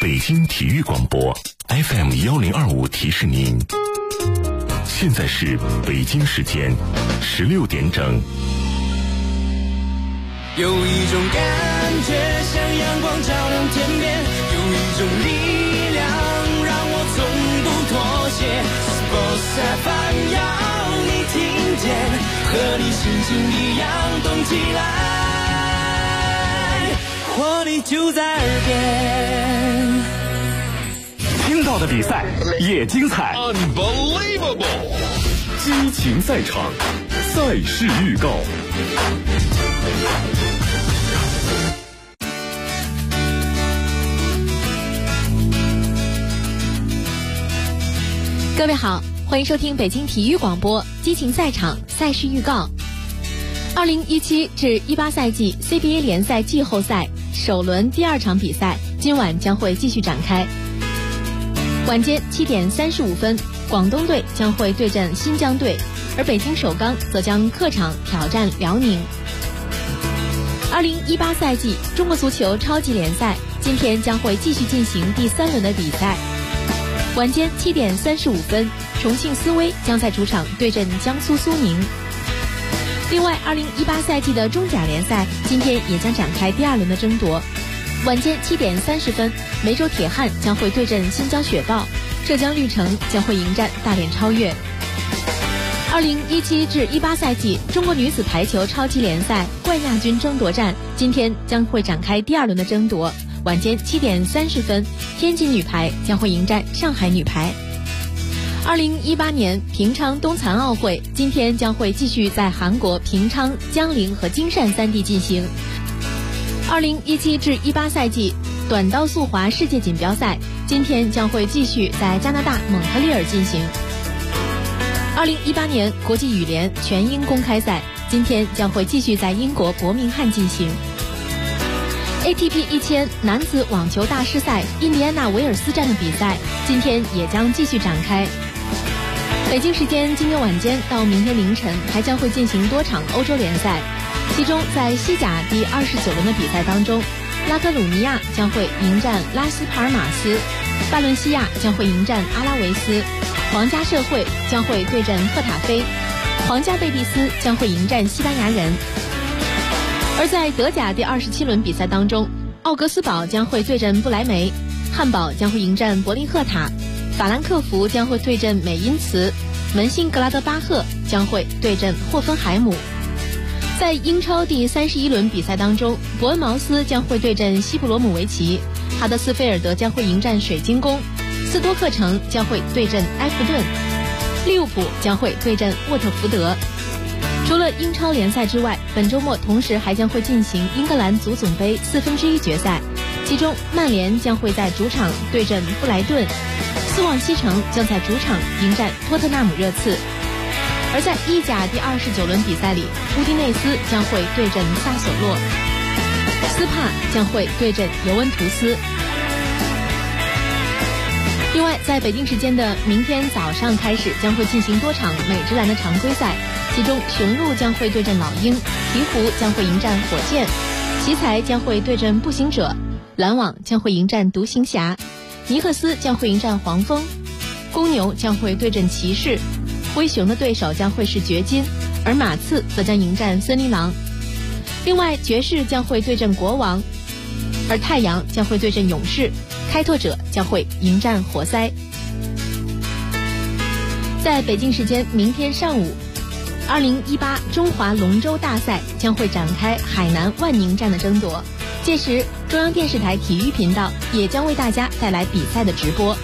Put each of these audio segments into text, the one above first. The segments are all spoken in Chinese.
北京体育广播 FM1025提示您，现在是北京时间16点整。 有一种感觉像阳光照亮天边，有一种力量让我从不妥协。Sports FM 要你听见，和你心情一样动起来，活力就在耳边。 听到的比赛也精彩 ，Unbelievable！ 激情赛场，赛事预告。 各位好，欢迎收听北京体育广播激情赛场赛事预告。2017至18赛季 CBA 联赛季后赛首轮第2场比赛今晚将会继续展开。晚间7点35分，广东队将会对阵新疆队，而北京首钢则将客场挑战辽宁。2018赛季中国足球超级联赛今天将会继续进行第3轮的比赛。晚间7点35分，重庆斯威将在主场对阵江苏苏宁。另外，2018赛季的中甲联赛今天也将展开第2轮的争夺。晚间7点30分，梅州铁汉将会对阵新疆雪豹，浙江绿城将会迎战大连超越。2017至18赛季中国女子排球超级联赛冠亚军争夺战今天将会展开第2轮的争夺。晚间7点30分，天津女排将会迎战上海女排。2018年平昌冬残奥会今天将会继续在韩国平昌、江陵和京汕3地进行。2017至18赛季短道速滑世界锦标赛今天将会继续在加拿大蒙特利尔进行。2018年国际羽联全英公开赛今天将会继续在英国伯明翰进行。ATP 1000男子网球大师赛印第安纳维尔斯站的比赛今天也将继续展开。北京时间今天晚间到明天凌晨还将会进行多场欧洲联赛，其中在西甲第29轮的比赛当中，拉科鲁尼亚将会迎战拉斯帕尔马斯，巴伦西亚将会迎战阿拉维斯，皇家社会将会对阵赫塔菲，皇家贝蒂斯将会迎战西班牙人。而在德甲第27轮比赛当中，奥格斯堡将会对阵不莱梅，汉堡将会迎战柏林赫塔，法兰克福将会对阵美因茨，门兴格拉德巴赫将会对阵霍芬海姆。在英超第31轮比赛当中，伯恩茅斯将会对阵西布罗姆维奇，哈德斯菲尔德将会迎战水晶宫，斯托克城将会对阵埃弗顿，利物浦将会对阵沃特福德。除了英超联赛之外，本周末同时还将会进行英格兰足总杯1/4决赛，其中曼联将会在主场对阵布莱顿，斯旺西城将在主场迎战托特纳姆热刺。而在意甲第29轮比赛里，乌迪内斯将会对阵萨索洛，斯帕将会对阵尤文图斯。另外，在北京时间的明天早上开始将会进行多场美职篮的常规赛，其中雄鹿将会对阵老鹰，鹈鹕将会迎战火箭，奇才将会对阵步行者，篮网将会迎战独行侠，尼克斯将会迎战黄蜂，公牛将会对阵骑士，灰熊的对手将会是掘金，而马刺则将迎战森林狼。另外，爵士将会对阵国王，而太阳将会对阵勇士，开拓者将会迎战活塞。在北京时间明天上午，2018中华龙舟大赛将会展开海南万宁站的争夺，届时中央电视台体育频道也将为大家带来比赛的直播。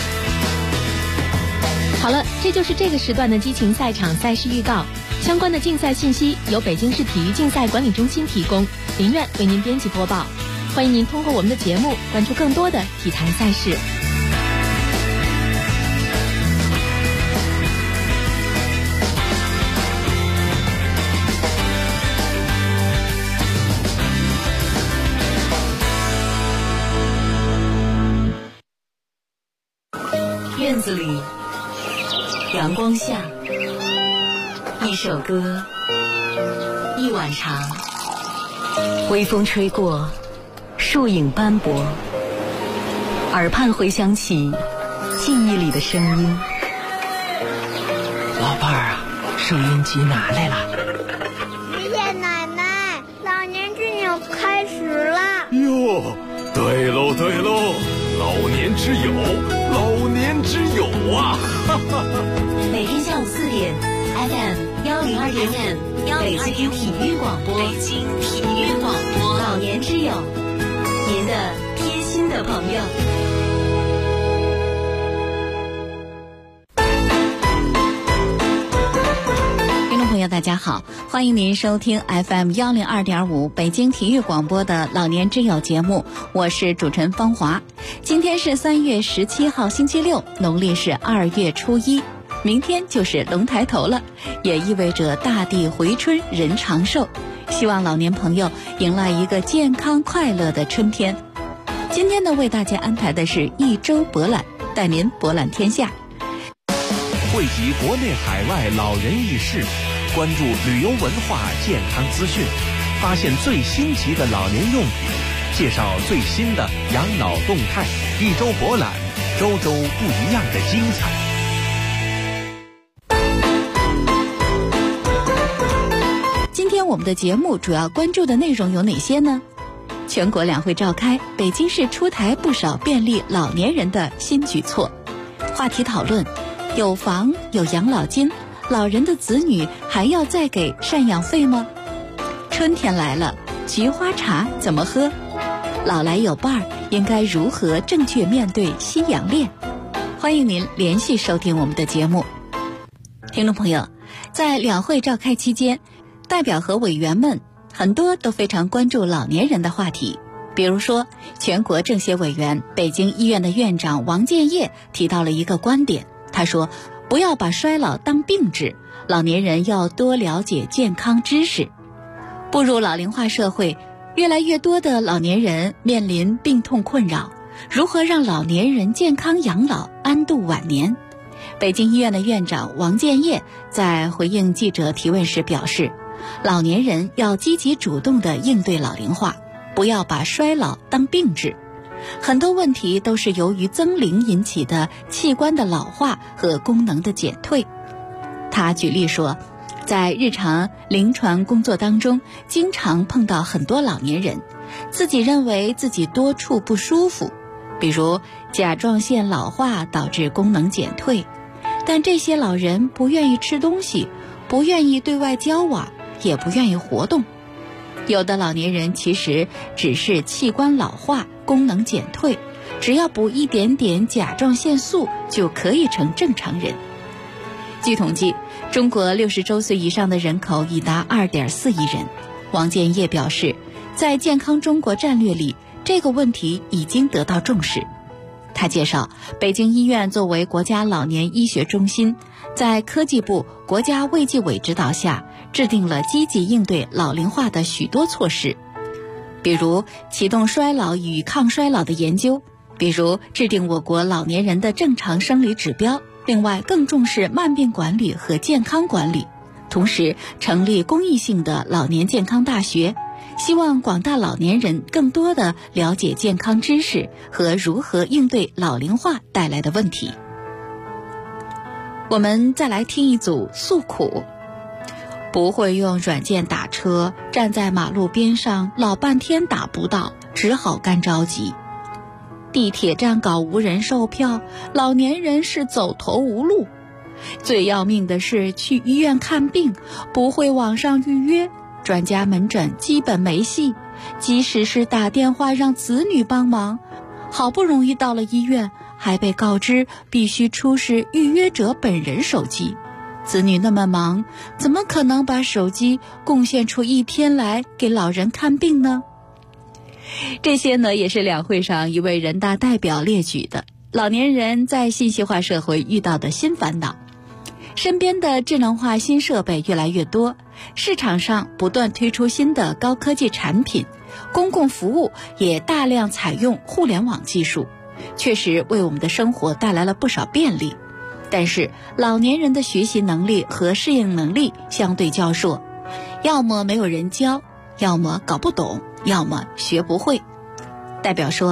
好了，这就是这个时段的激情赛场赛事预告，相关的竞赛信息由北京市体育竞赛管理中心提供，林苑为您编辑播报。欢迎您通过我们的节目关注更多的体坛赛事。 院子里，阳光下，一首歌，一碗茶，微风吹过，树影斑驳， 耳畔回响起记忆里的声音。 老伴儿啊，收音机拿来了。 爷爷奶奶，老年之友开始了。 哟，对喽对喽，老年之友，老年之友啊！哈哈。 每天下午4点 FM 102.5北京体育广播，北京体育广播，老年之友，您的贴心的朋友。 朋友大家好，欢迎您收听 FM 102.5北京体育广播的老年之友节目，我是主持人芳华。今天是3月17号星期六，农历是2月初1，明天就是龙抬头了，也意味着大地回春，人长寿。希望老年朋友迎来一个健康快乐的春天。今天呢，为大家安排的是一周博览，带您博览天下， 汇集国内海外老人轶事，关注旅游文化健康资讯，发现最新奇的老年用品，介绍最新的养老动态。一周博览，周周不一样的精彩。 今天我们的节目主要关注的内容有哪些呢？全国两会召开，北京市出台不少便利老年人的新举措。话题讨论：有房有养老金，老人的子女还要再给赡养费吗？春天来了，菊花茶怎么喝？老来有伴儿，应该如何正确面对夕阳恋？欢迎您连续收听我们的节目。听众朋友，在两会召开期间，代表和委员们很多都非常关注老年人的话题。比如说，全国政协委员、北京医院的院长王建业提到了一个观点，他说，不要把衰老当病治，老年人要多了解健康知识。步入老龄化社会，越来越多的老年人面临病痛困扰，如何让老年人健康养老，安度晚年？北京医院的院长王建业在回应记者提问时表示，老年人要积极主动地应对老龄化，不要把衰老当病治。很多问题都是由于增龄引起的器官的老化和功能的减退。他举例说，在日常临床工作当中，经常碰到很多老年人自己认为自己多处不舒服，比如甲状腺老化导致功能减退，但这些老人不愿意吃东西，不愿意对外交往，也不愿意活动。有的老年人其实只是器官老化，功能减退，只要补一点点甲状腺素就可以成正常人。据统计，中国60周岁以上的人口已达2.4亿人。王建业表示，在健康中国战略里，这个问题已经得到重视。他介绍，北京医院作为国家老年医学中心，在科技部、国家卫计委指导下，制定了积极应对老龄化的许多措施，比如启动衰老与抗衰老的研究，比如制定我国老年人的正常生理指标，另外更重视慢病管理和健康管理，同时成立公益性的老年健康大学，希望广大老年人更多地了解健康知识和如何应对老龄化带来的问题。我们再来听一组诉苦。不会用软件打车，站在马路边上老半天打不到，只好干着急。地铁站搞无人售票，老年人是走投无路。最要命的是去医院看病，不会网上预约，专家门诊基本没戏，即使是打电话让子女帮忙，好不容易到了医院，还被告知必须出示预约者本人手机。子女那么忙，怎么可能把手机贡献出一天来给老人看病呢？这些呢，也是两会上一位人大代表列举的老年人在信息化社会遇到的新烦恼。身边的智能化新设备越来越多，市场上不断推出新的高科技产品，公共服务也大量采用互联网技术，确实为我们的生活带来了不少便利。但是老年人的学习能力和适应能力相对较弱，要么没有人教，要么搞不懂，要么学不会。代表说，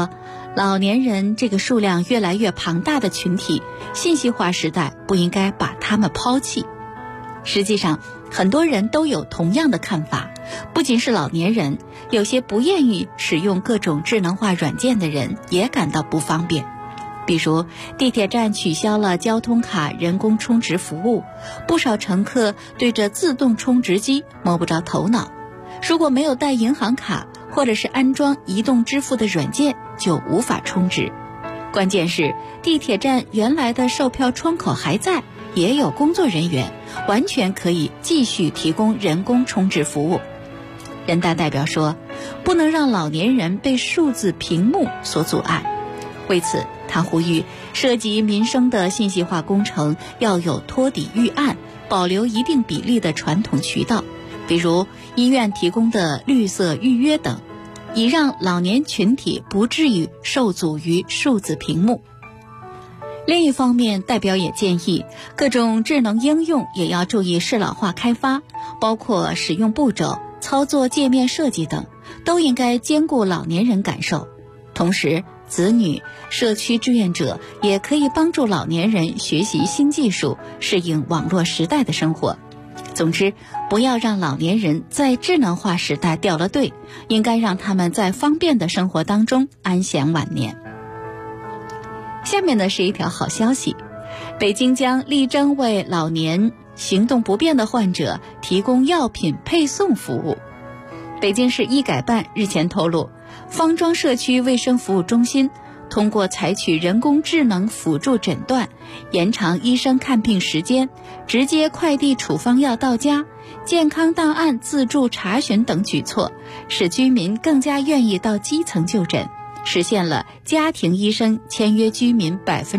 老年人这个数量越来越庞大的群体，信息化时代不应该把他们抛弃。实际上，很多人都有同样的看法，不仅是老年人，有些不愿意使用各种智能化软件的人也感到不方便。比如，地铁站取消了交通卡人工充值服务，不少乘客对着自动充值机摸不着头脑。如果没有带银行卡，或者是安装移动支付的软件，就无法充值。关键是地铁站原来的售票窗口还在，也有工作人员，完全可以继续提供人工充值服务。人大代表说，不能让老年人被数字屏幕所阻碍。为此，他呼吁涉及民生的信息化工程要有托底预案，保留一定比例的传统渠道，比如医院提供的绿色预约等，以让老年群体不至于受阻于数字屏幕。另一方面，代表也建议各种智能应用也要注意适老化开发，包括使用步骤、操作界面设计等，都应该兼顾老年人感受。同时，子女、社区志愿者也可以帮助老年人学习新技术，适应网络时代的生活。总之，不要让老年人在智能化时代掉了队，应该让他们在方便的生活当中安享晚年。下面呢是一条好消息，北京将力争为老年行动不便的患者提供药品配送服务。北京市医改办日前透露，方庄社区卫生服务中心通过采取人工智能辅助诊断、延长医生看病时间、直接快递处方药到家、健康档案自助查询等举措，使居民更加愿意到基层就诊，实现了家庭医生签约居民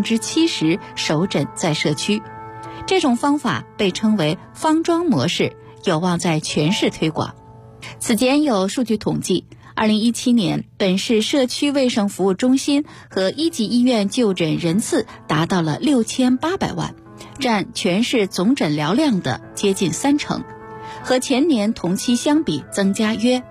70%首诊在社区。这种方法被称为方庄模式，有望在全市推广。此前有数据统计，2017年本市社区卫生服务中心和一级医院就诊人次达到了6800万，占全市总诊疗量的接近30%，和前年同期相比增加约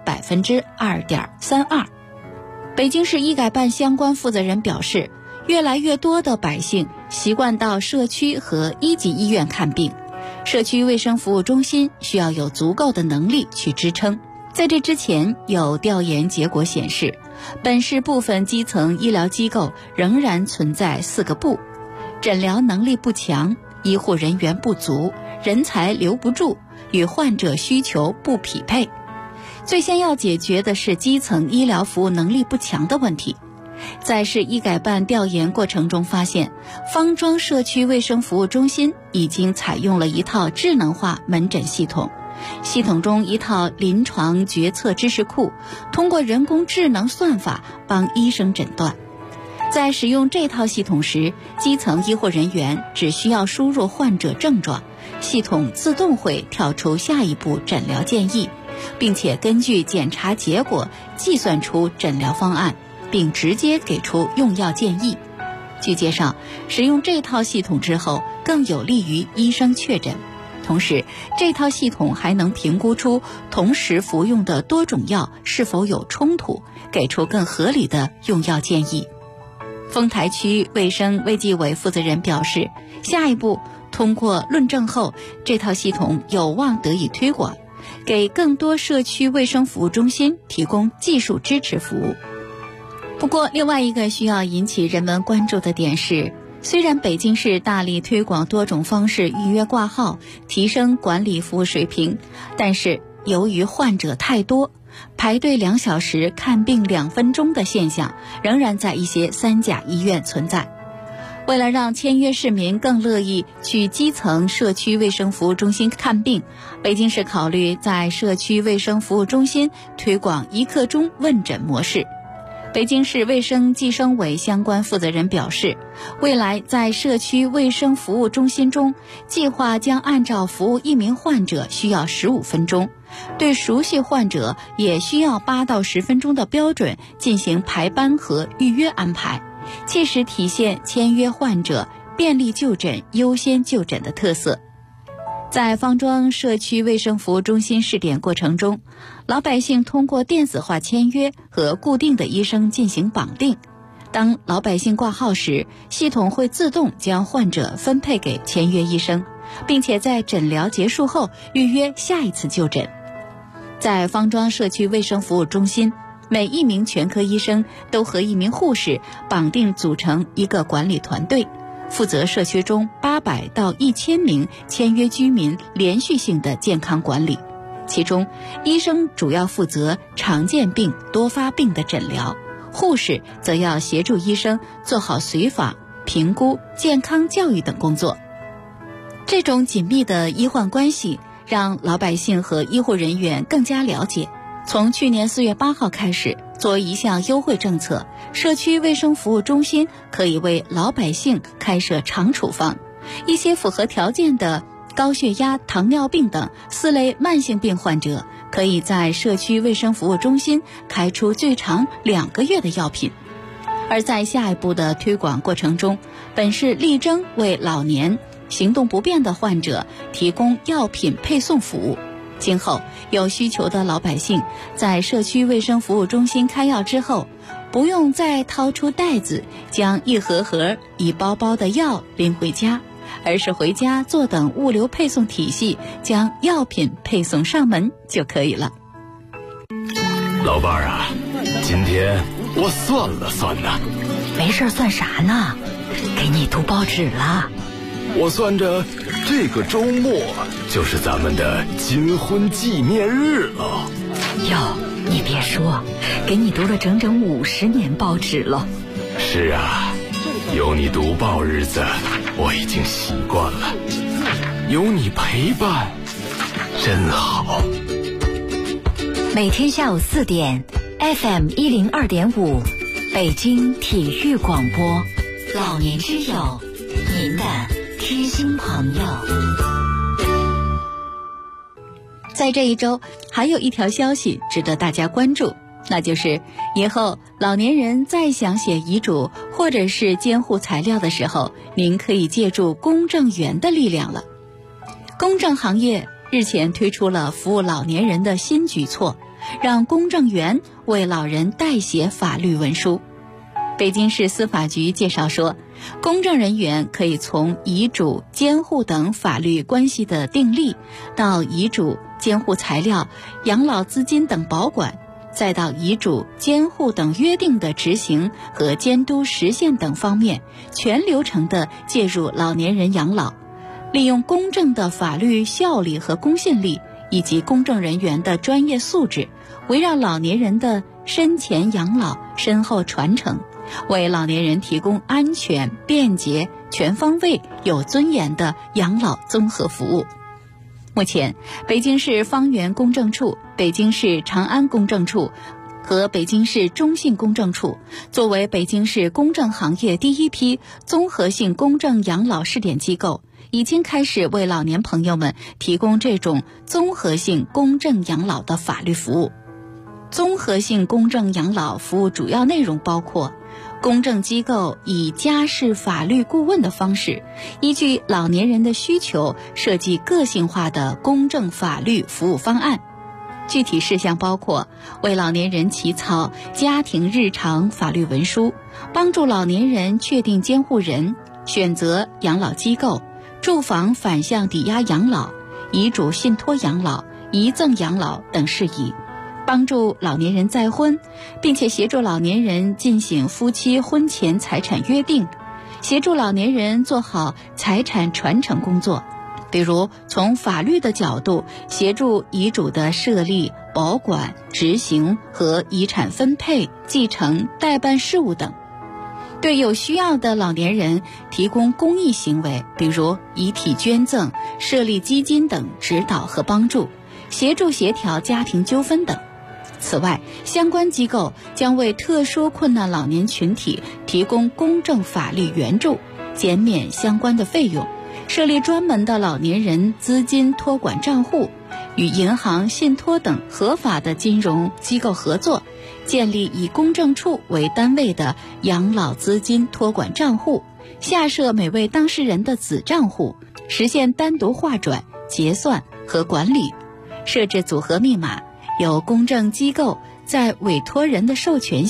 2.32%。北京市医改办相关负责人表示，越来越多的百姓习惯到社区和一级医院看病，社区卫生服务中心需要有足够的能力去支撑。在这之前，有调研结果显示，本市部分基层医疗机构仍然存在4个不：诊疗能力不强、医护人员不足、人才留不住、与患者需求不匹配。最先要解决的是基层医疗服务能力不强的问题。在市医改办调研过程中发现，方庄社区卫生服务中心已经采用了一套智能化门诊系统，系统中一套临床决策知识库，通过人工智能算法帮医生诊断。在使用这套系统时，基层医护人员只需要输入患者症状，系统自动会跳出下一步诊疗建议，并且根据检查结果计算出诊疗方案，并直接给出用药建议。据介绍，使用这套系统之后，更有利于医生确诊。同时，这套系统还能评估出同时服用的多种药是否有冲突，给出更合理的用药建议。丰台区卫生卫计委负责人表示，下一步通过论证后，这套系统有望得以推广，给更多社区卫生服务中心提供技术支持服务。不过，另外一个需要引起人们关注的点是，虽然北京市大力推广多种方式预约挂号，提升管理服务水平，但是由于患者太多，排队2小时看病2分钟的现象仍然在一些3甲医院存在。为了让签约市民更乐意去基层社区卫生服务中心看病，北京市考虑在社区卫生服务中心推广1刻钟问诊模式。北京市卫生计生委相关负责人表示，未来在社区卫生服务中心中，计划将按照服务1名患者需要15分钟，对熟悉患者也需要8到10分钟的标准进行排班和预约安排，切实体现签约患者便利就诊、优先就诊的特色。在方庄社区卫生服务中心试点过程中，老百姓通过电子化签约和固定的医生进行绑定， 当老百姓挂号时，系统会自动将患者分配给签约医生，并且在诊疗结束后预约下一次就诊。在方庄社区卫生服务中心，每一名全科医生都和一名护士绑定组成一个管理团队，负责社区中800到1000名签约居民连续性的健康管理。其中，医生主要负责常见病、多发病的诊疗，护士则要协助医生做好随访、评估、健康教育等工作。这种紧密的医患关系让老百姓和医护人员更加了解。从去年4月8号开始，作为一项优惠政策，社区卫生服务中心可以为老百姓开设常处方，一些符合条件的高血压、糖尿病等4类慢性病患者可以在社区卫生服务中心开出最长2个月的药品。而在下一步的推广过程中，本市力争为老年行动不便的患者提供药品配送服务。今后有需求的老百姓在社区卫生服务中心开药之后，不用再掏出袋子将一盒盒、一包包的药拎回家，而是回家坐等物流配送体系将药品配送上门就可以了。 老伴儿啊，今天我算了算呢。 没事算啥呢？给你读报纸了。 我算着这个周末就是咱们的金婚纪念日了。 哟，你别说，给你读了整整50年报纸了。 是啊，有你读报日子我已经习惯了，有你陪伴真好。 每天下午4点 FM 102.5北京体育广播， 老年之友，您的贴心朋友。 在这一周还有一条消息值得大家关注，那就是以后老年人再想写遗嘱或者是监护材料的时候，您可以借助公证员的力量了。公证行业日前推出了服务老年人的新举措，让公证员为老人代写法律文书。北京市司法局介绍说，公证人员可以从遗嘱、监护等法律关系的订立，到遗嘱、监护材料、养老资金等保管，再到遗嘱、监护等约定的执行和监督实现等方面，全流程的介入老年人养老，利用公证的法律效力和公信力，以及公证人员的专业素质，围绕老年人的身前养老、身后传承，为老年人提供安全、便捷、全方位、有尊严的养老综合服务。目前，北京市方圆公证处、北京市长安公证处和北京市中信公证处作为北京市公证行业第一批综合性公证养老试点机构，已经开始为老年朋友们提供这种综合性公证养老的法律服务。综合性公证养老服务主要内容包括：公证机构以家事法律顾问的方式，依据老年人的需求设计个性化的公证法律服务方案。具体事项包括为老年人起草家庭日常法律文书，帮助老年人确定监护人、选择养老机构、住房反向抵押养老、遗嘱信托养老、遗赠养老等事宜，帮助老年人再婚，并且协助老年人进行夫妻婚前财产约定，协助老年人做好财产传承工作，比如从法律的角度协助遗嘱的设立、保管、执行和遗产分配、继承、代办事务等。对有需要的老年人提供公益行为，比如遗体捐赠、设立基金等指导和帮助，协助协调家庭纠纷等。此外，相关机构将为特殊困难老年群体提供公证法律援助，减免相关的费用，设立专门的老年人资金托管账户，与银行、信托等合法的金融机构合作，建立以公证处为单位的养老资金托管账户，下设每位当事人的子账户，实现单独划转、结算和管理，设置组合密码，由公证机构在委托人的授权下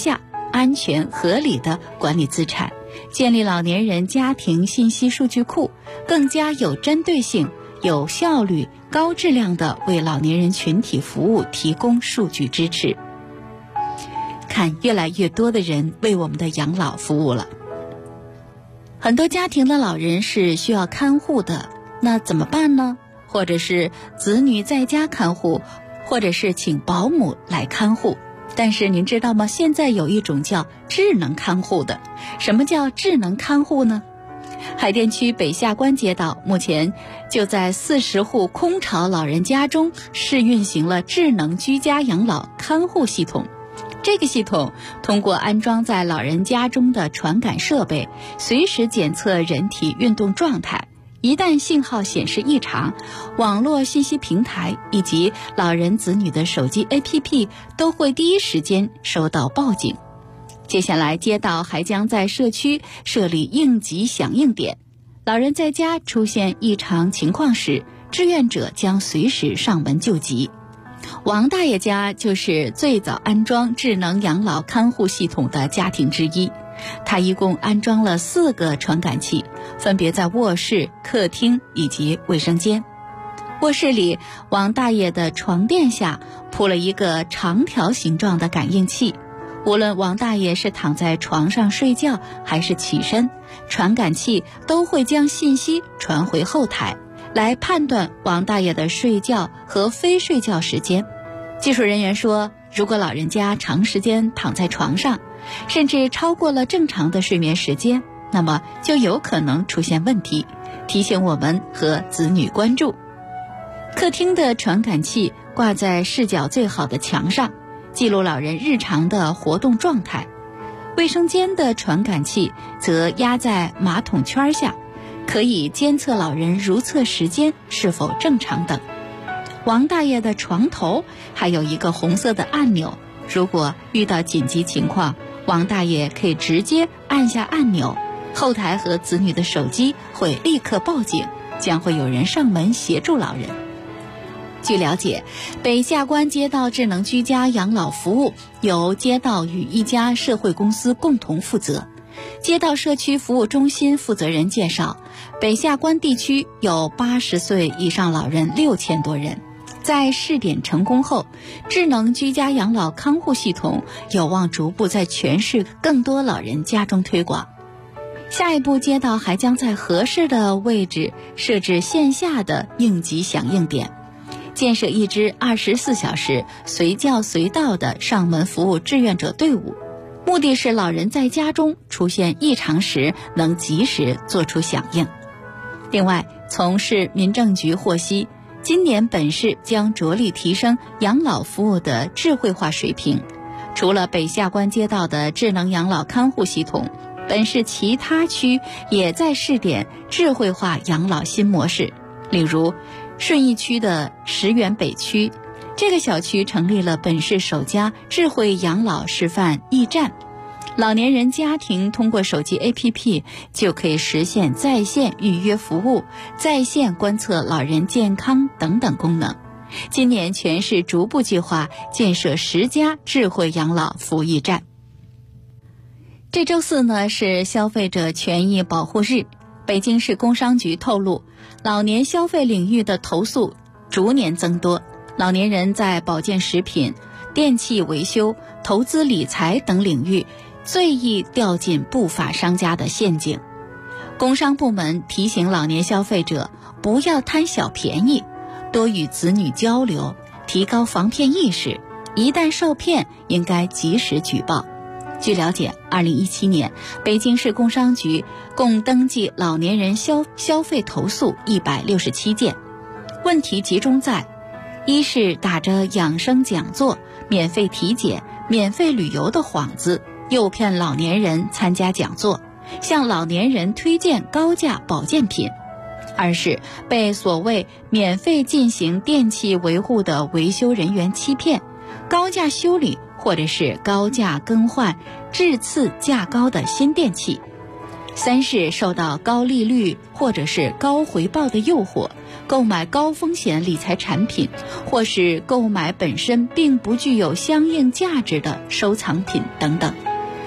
安全、合理的管理资产，建立老年人家庭信息数据库，更加有针对性、有效率、高质量的为老年人群体服务提供数据支持。看，越来越多的人为我们的养老服务了。很多家庭的老人是需要看护的，那怎么办呢？或者是子女在家看护，或者是请保姆来看护。但是您知道吗？现在有一种叫智能看护的。什么叫智能看护呢？海淀区北下关街道目前就在40户空巢老人家中试运行了智能居家养老看护系统。这个系统通过安装在老人家中的传感设备，随时检测人体运动状态，一旦信号显示异常，网络信息平台以及老人子女的手机 APP 都会第一时间收到报警。接下来街道还将在社区设立应急响应点，老人在家出现异常情况时，志愿者将随时上门救急。王大爷家就是最早安装智能养老看护系统的家庭之一，他一共安装了4个传感器，分别在卧室、客厅以及卫生间。卧室里，王大爷的床垫下铺了一个长条形状的感应器，无论王大爷是躺在床上睡觉还是起身，传感器都会将信息传回后台，来判断王大爷的睡觉和非睡觉时间。技术人员说，如果老人家长时间躺在床上，甚至超过了正常的睡眠时间，那么就有可能出现问题，提醒我们和子女关注。客厅的传感器挂在视角最好的墙上，记录老人日常的活动状态。卫生间的传感器则压在马桶圈下，可以监测老人如厕时间是否正常等。王大爷的床头还有一个红色的按钮，如果遇到紧急情况，王大爷可以直接按下按钮，后台和子女的手机会立刻报警，将会有人上门协助老人。据了解，北下关街道智能居家养老服务由街道与一家社会公司共同负责。街道社区服务中心负责人介绍，北下关地区有80岁以上老人6000多人。在试点成功后，智能居家养老看护系统有望逐步在全市更多老人家中推广。下一步，街道还将在合适的位置设置线下的应急响应点，建设一支24小时随叫随到的上门服务志愿者队伍，目的是老人在家中出现异常时能及时做出响应。另外，从市民政局获悉，今年本市将着力提升养老服务的智慧化水平。除了北下关街道的智能养老看护系统，本市其他区也在试点智慧化养老新模式。例如，顺义区的石原北区，这个小区成立了本市首家智慧养老示范驿站，老年人家庭通过手机 APP 就可以实现在线预约服务、在线观测老人健康等等功能。今年全市逐步计划建设10家智慧养老服务驿站。这周4呢是消费者权益保护日，北京市工商局透露，老年消费领域的投诉逐年增多，老年人在保健食品、电器维修、投资理财等领域最易掉进不法商家的陷阱。工商部门提醒老年消费者不要贪小便宜，多与子女交流，提高防骗意识，一旦受骗应该及时举报。据了解，2017年北京市工商局共登记老年人消费投诉167件，问题集中在：一是打着养生讲座、免费体检、免费旅游的幌子，诱骗老年人参加讲座，向老年人推荐高价保健品；二是被所谓免费进行电器维护的维修人员欺骗，高价修理或者是高价更换质次价高的新电器；三是受到高利率或者是高回报的诱惑，购买高风险理财产品，或是购买本身并不具有相应价值的收藏品等等。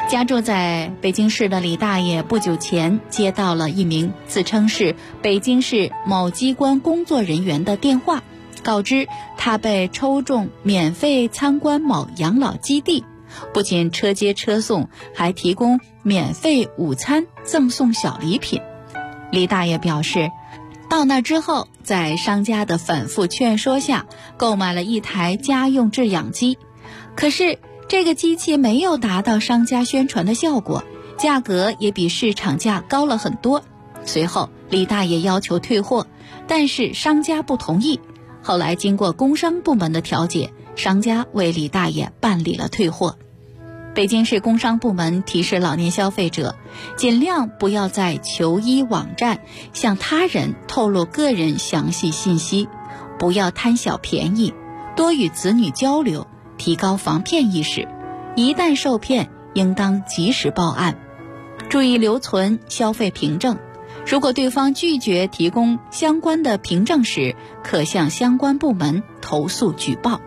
家住在北京市的李大爷不久前接到了一名自称是北京市某机关工作人员的电话，告知他被抽中免费参观某养老基地，不仅车接车送，还提供免费午餐，赠送小礼品。李大爷表示，到那之后，在商家的反复劝说下，购买了一台家用制氧机。可是这个机器没有达到商家宣传的效果，价格也比市场价高了很多。随后李大爷要求退货，但是商家不同意。后来经过工商部门的调解，商家为李大爷办理了退货。北京市工商部门提示老年消费者，尽量不要在求医网站向他人透露个人详细信息，不要贪小便宜，多与子女交流，提高防骗意识。一旦受骗，应当及时报案。注意留存消费凭证，如果对方拒绝提供相关的凭证时，可向相关部门投诉举报。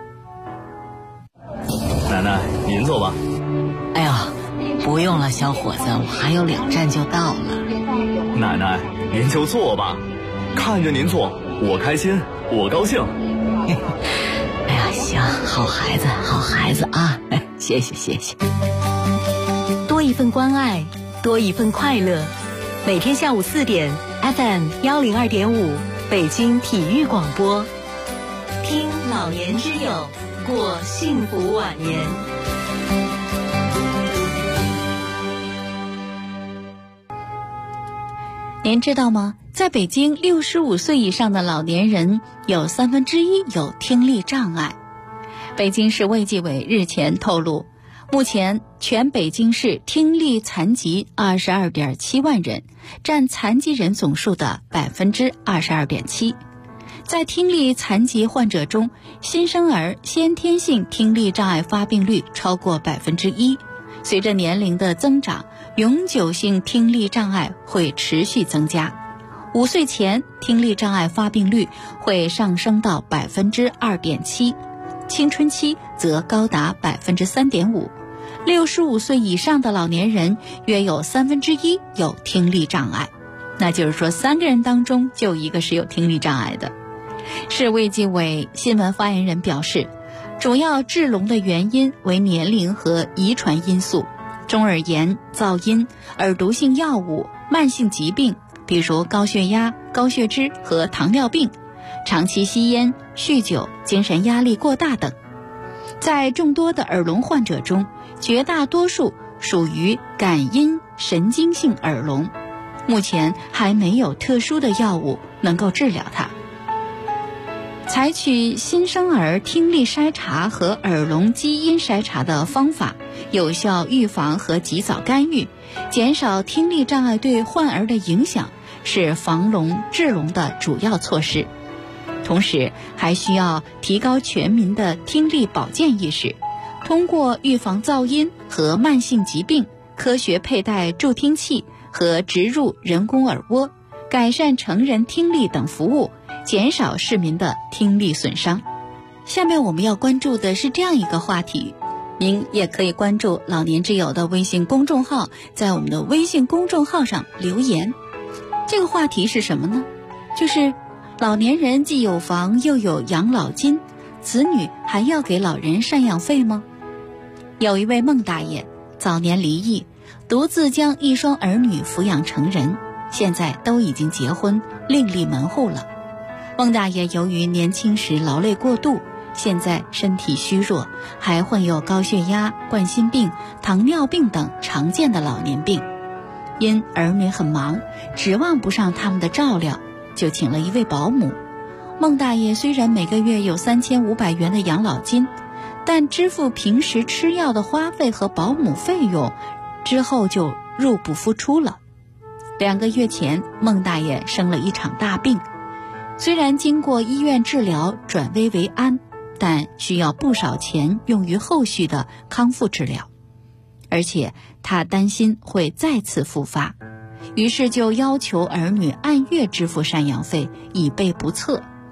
奶奶，您坐吧。 哎呀，不用了，小伙子，我还有2站就到了。 奶奶，您就坐吧，看着您坐，我开心，我高兴。 哎呀，行，好孩子，好孩子啊！谢谢，谢谢。 多一份关爱，多一份快乐。每天下午4点 ，FM 102.5，北京体育广播，听老年之友，过幸福晚年。 您知道吗？在北京65岁以上的老年人有1/3有听力障碍。北京市卫计委日前透露，目前全北京市听力残疾22.7万人，占残疾人总数的22.7%。在听力残疾患者中，新生儿先天性听力障碍发病率超过1%。随着年龄的增长，永久性听力障碍会持续增加。5岁前听力障碍发病率会上升到2.7%，青春期则高达3.5%。65岁以上的老年人约有1/3有听力障碍，那就是说3个人当中就1个是有听力障碍的。市卫计委新闻发言人表示，主要致聋的原因为年龄和遗传因素，中耳炎、噪音、耳毒性药物、慢性疾病，比如高血压、高血脂和糖尿病，长期吸烟、酗酒、精神压力过大等。在众多的耳聋患者中，绝大多数属于感音神经性耳聋，目前还没有特殊的药物能够治疗它。采取新生儿听力筛查和耳聋基因筛查的方法，有效预防和及早干预，减少听力障碍对患儿的影响，是防聋治聋的主要措施。同时还需要提高全民的听力保健意识，通过预防噪音和慢性疾病，科学佩戴助听器和植入人工耳蜗，改善成人听力等服务，减少市民的听力损伤。下面我们要关注的是这样一个话题，您也可以关注老年之友的微信公众号，在我们的微信公众号上留言。这个话题是什么呢？就是老年人既有房又有养老金，子女还要给老人赡养费吗？有一位孟大爷早年离异，独自将1双儿女抚养成人，现在都已经结婚，另立门户了。孟大爷由于年轻时劳累过度，现在身体虚弱，还患有高血压、冠心病、糖尿病等常见的老年病。因儿女很忙，指望不上他们的照料，就请了一位保姆。孟大爷虽然每个月有3500元的养老金，但支付平时吃药的花费和保姆费用之后就入不敷出了。2个月前，孟大爷生了一场大病，虽然经过医院治疗转危为安，但需要不少钱用于后续的康复治疗，而且他担心会再次复发，于是就要求儿女按月支付赡养费，以备不测。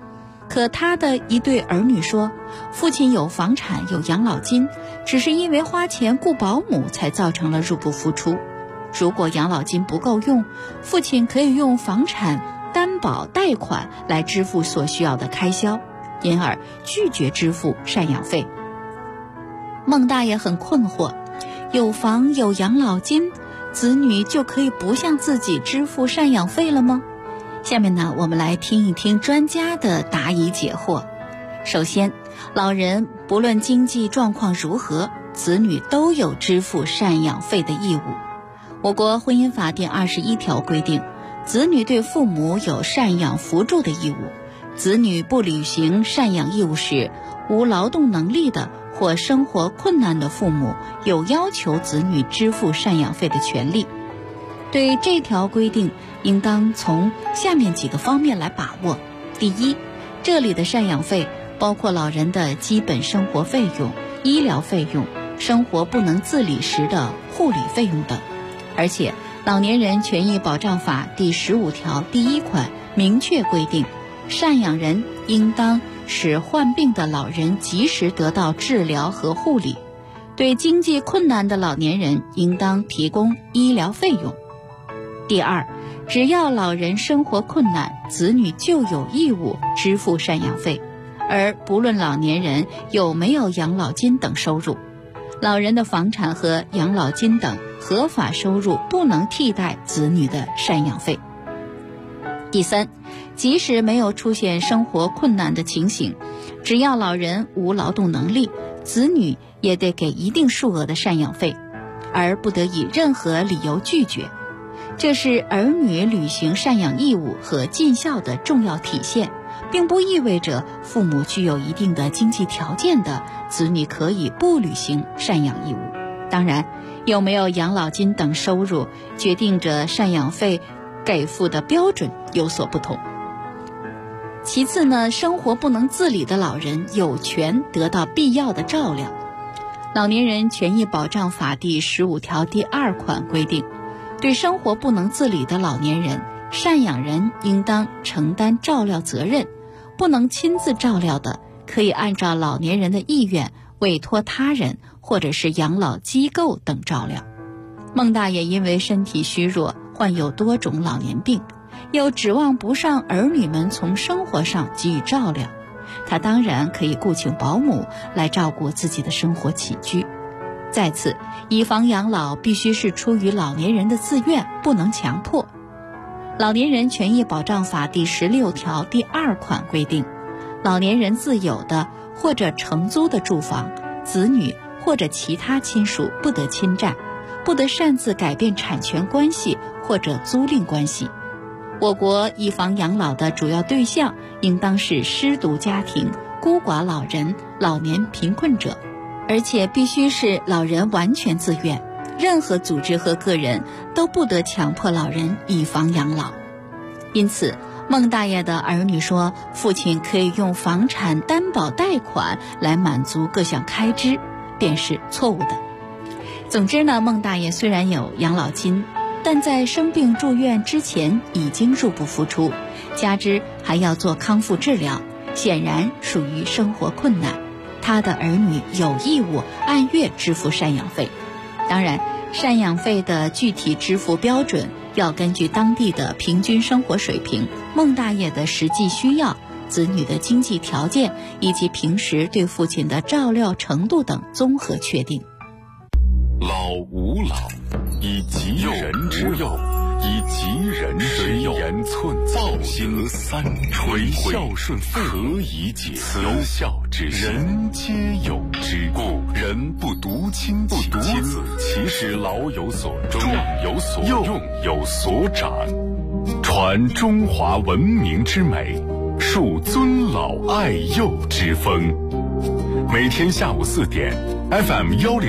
可他的一对儿女说，父亲有房产有养老金，只是因为花钱雇保姆才造成了入不敷出。如果养老金不够用，父亲可以用房产担保贷款来支付所需要的开销，因而拒绝支付赡养费。孟大爷很困惑，有房有养老金，子女就可以不向自己支付赡养费了吗？下面呢，我们来听一听专家的答疑解惑。首先，老人不论经济状况如何，子女都有支付赡养费的义务。我国婚姻法第21条规定，子女对父母有赡养扶助的义务，子女不履行赡养义务时，无劳动能力的或生活困难的父母有要求子女支付赡养费的权利。对这条规定，应当从下面几个方面来把握。第一，这里的赡养费包括老人的基本生活费用、医疗费用、生活不能自理时的护理费用等。而且，《老年人权益保障法》第15条第1款明确规定，赡养人应当使患病的老人及时得到治疗和护理，对经济困难的老年人应当提供医疗费用。第二，只要老人生活困难，子女就有义务支付赡养费，而不论老年人有没有养老金等收入，老人的房产和养老金等合法收入不能替代子女的赡养费。第三，即使没有出现生活困难的情形，只要老人无劳动能力，子女也得给一定数额的赡养费，而不得以任何理由拒绝。这是儿女履行赡养义务和尽孝的重要体现，并不意味着父母具有一定的经济条件的子女可以不履行赡养义务。当然，有没有养老金等收入，决定着赡养费给付的标准有所不同。其次呢，生活不能自理的老人有权得到必要的照料。《老年人权益保障法》第15条第2款规定，对生活不能自理的老年人，赡养人应当承担照料责任，不能亲自照料的，可以按照老年人的意愿委托他人或者是养老机构等照料。孟大爷因为身体虚弱，患有多种老年病，又指望不上儿女们从生活上给予照料，他当然可以雇请保姆来照顾自己的生活起居。再次，以房养老必须是出于老年人的自愿，不能强迫。《老年人权益保障法》第16条第2款规定，老年人自有的或者承租的住房，子女或者其他亲属不得侵占，不得擅自改变产权关系或者租赁关系。我国以房养老的主要对象应当是失独家庭、孤寡老人、老年贫困者，而且必须是老人完全自愿，任何组织和个人都不得强迫老人以房养老。因此，孟大爷的儿女说，父亲可以用房产担保贷款来满足各项开支，便是错误的。总之呢，孟大爷虽然有养老金，但在生病住院之前已经入不敷出，加之还要做康复治疗，显然属于生活困难。他的儿女有义务按月支付赡养费。当然，赡养费的具体支付标准要根据当地的平均生活水平、孟大爷的实际需要、子女的经济条件以及平时对父亲的照料程度等综合确定。 老吾老以及人之幼，以及人之幼，言寸造心三垂孝顺父何以解慈孝之心，人皆有之。故人不独亲不独子，其实老有所终，壮有所用，有所长，传中华文明之美，树尊老爱幼之风。每天下午4点 FM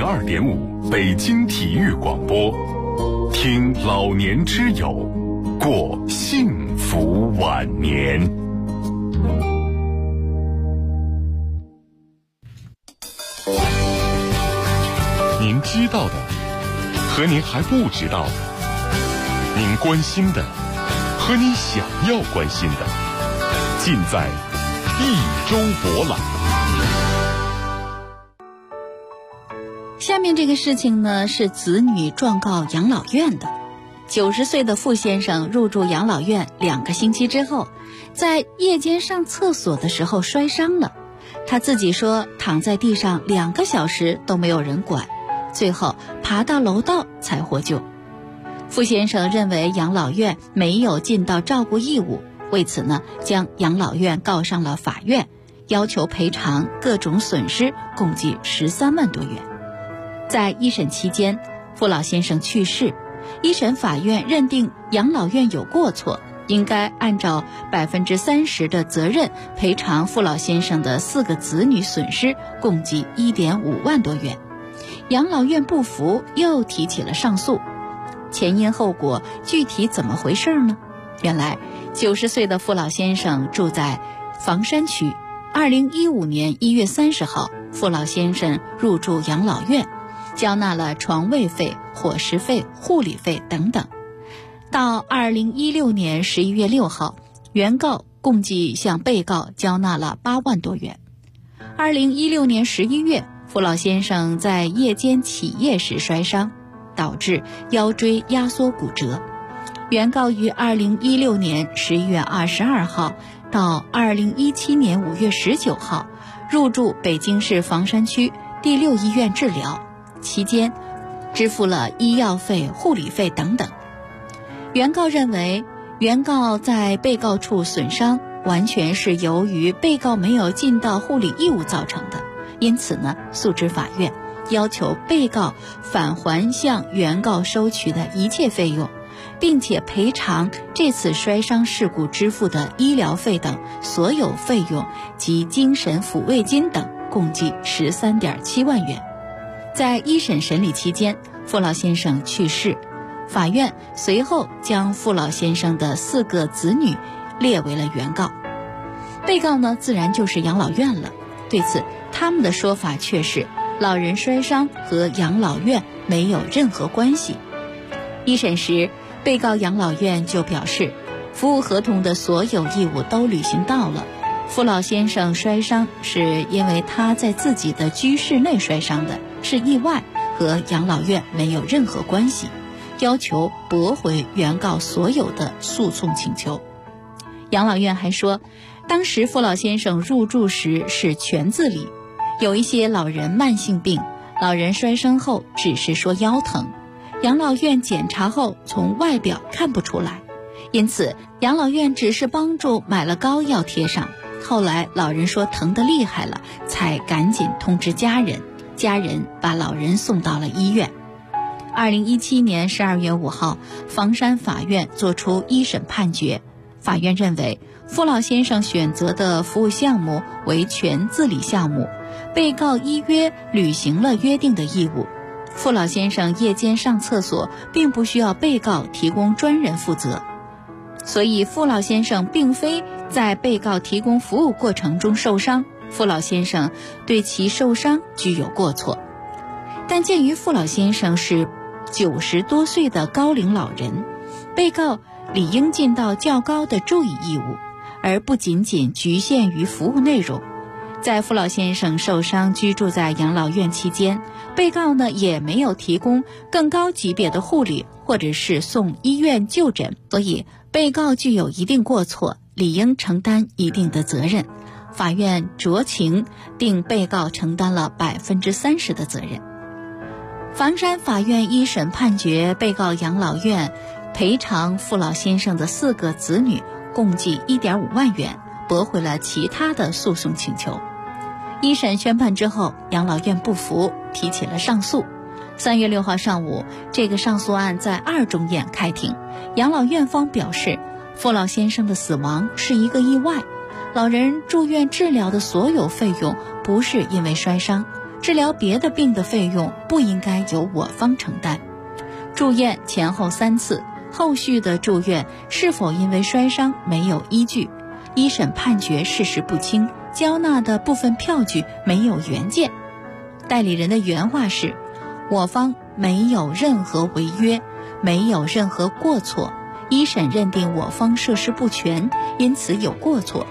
102.5北京体育广播，听老年之友，过幸福晚年。您知道的和您还不知道的，您关心的和你想要关心的，尽在一周博览。 下面这个事情呢，是子女状告养老院的。90岁的傅先生入住养老院2个星期之后，在夜间上厕所的时候摔伤了。他自己说躺在地上2个小时都没有人管，最后爬到楼道才获救。傅先生认为养老院没有尽到照顾义务，为此呢，将养老院告上了法院，要求赔偿各种损失，共计13万多元。在一审期间，傅老先生去世，一审法院认定养老院有过错，应该按照30%的责任赔偿傅老先生的4个子女损失，共计1.5万多元。养老院不服，又提起了上诉。前因后果具体怎么回事呢？原来90岁的傅老先生住在房山区，2015年1月30号，傅老先生入住养老院，交纳了床位费、伙食费、护理费等等。到2016年11月6号，原告共计向被告交纳了8万多元。2016年11月，傅老先生在夜间起夜时摔伤，导致腰椎压缩骨折。原告于2016年11月22号到2017年5月19号入住北京市房山区第6医院治疗，期间支付了医药费、护理费等等。原告认为，原告在被告处损伤完全是由于被告没有尽到护理义务造成的，因此呢，诉至法院，要求被告返还向原告收取的一切费用，并且赔偿这次摔伤事故支付的医疗费等所有费用及精神抚慰金等，共计13.7万元。在一审审理期间，傅老先生去世，法院随后将傅老先生的4个子女列为了原告。被告呢，自然就是养老院了。对此，他们的说法却是老人摔伤和养老院没有任何关系。一审时，被告养老院就表示，服务合同的所有义务都履行到了。傅老先生摔伤是因为他在自己的居室内摔伤的，是意外，和养老院没有任何关系，要求驳回原告所有的诉讼请求。养老院还说，当时傅老先生入住时是全自理，有一些老人慢性病，老人摔伤后只是说腰疼，养老院检查后从外表看不出来，因此养老院只是帮助买了膏药贴上，后来老人说疼得厉害了，才赶紧通知家人，家人把老人送到了医院。2017年12月5号，房山法院作出一审判决，法院认为傅老先生选择的服务项目为全自理项目，被告依约履行了约定的义务。傅老先生夜间上厕所并不需要被告提供专人负责，所以傅老先生并非在被告提供服务过程中受伤，傅老先生对其受伤具有过错。但鉴于傅老先生是90多岁的高龄老人，被告理应尽到较高的注意义务，而不仅仅局限于服务内容。在傅老先生受伤居住在养老院期间，被告呢也没有提供更高级别的护理或者是送医院就诊，所以被告具有一定过错，理应承担一定的责任。法院酌情定被告承担了30%的责任。房山法院一审判决被告养老院赔偿傅老先生的4个子女共计1.5万元，驳回了其他的诉讼请求。一审宣判之后，养老院不服，提起了上诉。3月6号上午，这个上诉案在2中院开庭。养老院方表示，傅老先生的死亡是一个意外，老人住院治疗的所有费用不是因为摔伤，治疗别的病的费用不应该由我方承担。住院前后3次，后续的住院是否因为摔伤没有依据，一审判决事实不清，交纳的部分票据没有原件。代理人的原话是，我方没有任何违约，没有任何过错，一审认定我方涉事不全，因此有过错。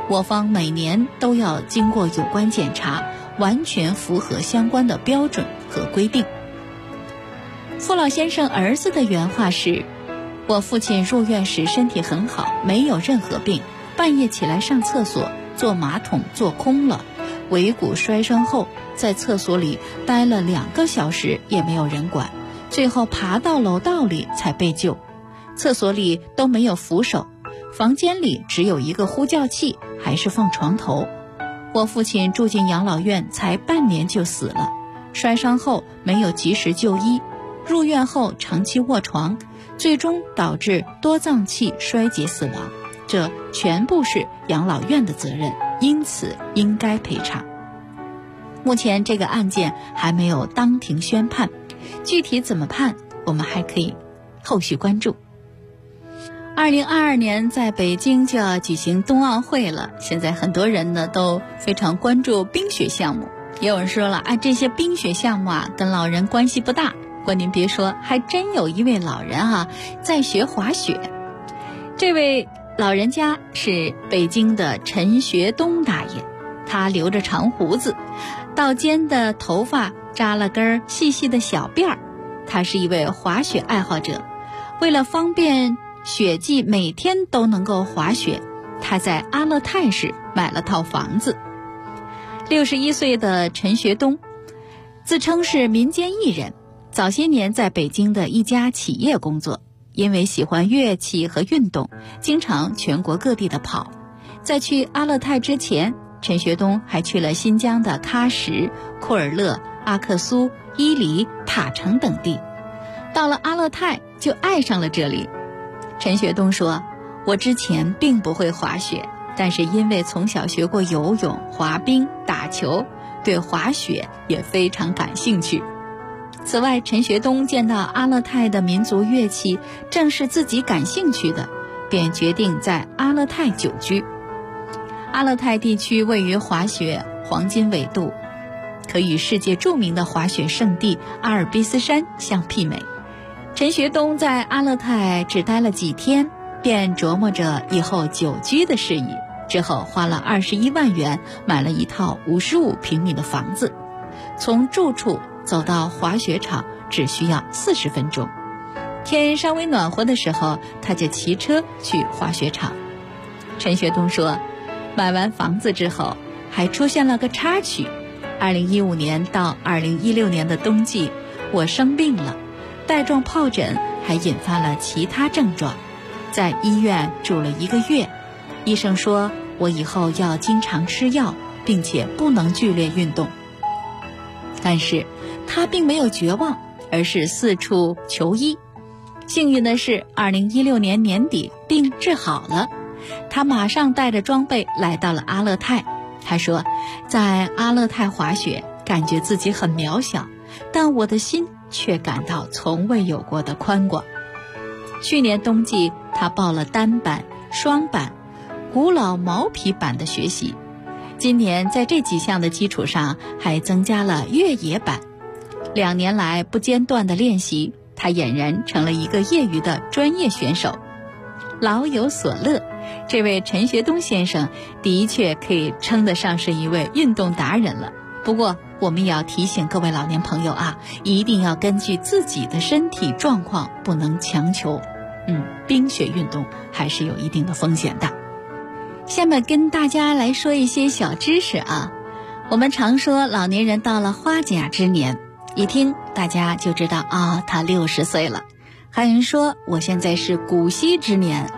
我方每年都要经过有关检查，完全符合相关的标准和规定。傅老先生儿子的原话是：我父亲入院时身体很好，没有任何病，半夜起来上厕所，坐马桶坐空了，尾骨摔伤后在厕所里待了2个小时也没有人管，最后爬到楼道里才被救。厕所里都没有扶手，房间里只有一个呼叫器，还是放床头。我父亲住进养老院才半年就死了，摔伤后没有及时就医，入院后长期卧床，最终导致多脏器衰竭死亡，这全部是养老院的责任，因此应该赔偿。目前这个案件还没有当庭宣判，具体怎么判我们还可以后续关注。2022年在北京就要举行冬奥会了，现在很多人呢都非常关注冰雪项目，也有人说了这些冰雪项目跟老人关系不大。不过您别说，还真有一位老人在学滑雪。这位老人家是北京的陈学冬大爷，他留着长胡子，到肩的头发扎了根细细的小辫儿。他是一位滑雪爱好者，为了方便雪季每天都能够滑雪，他在阿勒泰市买了套房子。61岁的陈学冬自称是民间艺人，早些年在北京的一家企业工作，因为喜欢乐器和运动，经常全国各地的跑。在去阿勒泰之前，陈学冬还去了新疆的喀什、库尔勒、阿克苏、伊犁、塔城等地。到了阿勒泰就爱上了这里。陈学冬说，我之前并不会滑雪，但是因为从小学过游泳、滑冰、打球，对滑雪也非常感兴趣。此外，陈学冬见到阿勒泰的民族乐器正是自己感兴趣的，便决定在阿勒泰久居。阿勒泰地区位于滑雪黄金纬度，可与世界著名的滑雪圣地阿尔卑斯山相媲美。陈学冬在阿勒泰只待了几天，便琢磨着以后久居的事宜，之后花了21万元买了一套55平米的房子，从住处走到滑雪场只需要40分钟。天稍微暖和的时候，他就骑车去滑雪场。陈学冬说，买完房子之后还出现了个插曲。2015年到2016年的冬季，我生病了，带状疱疹还引发了其他症状，在医院住了1个月。医生说我以后要经常吃药，并且不能剧烈运动。但是他并没有绝望，而是四处求医。幸运的是2016年年底病治好了，他马上带着装备来到了阿勒泰。他说，在阿勒泰滑雪感觉自己很渺小，但我的心却感到从未有过的宽广。去年冬季他报了单板、双板、古老毛皮板的学习，今年在这几项的基础上还增加了越野板。2年来不间断的练习，他俨然成了一个业余的专业选手。老有所乐，这位陈学冬先生的确可以称得上是一位运动达人了。不过我们也要提醒各位老年朋友一定要根据自己的身体状况，不能强求。冰雪运动还是有一定的风险的。下面跟大家来说一些小知识我们常说老年人到了花甲之年，一听大家就知道他60岁了。还有人说我现在是古稀之年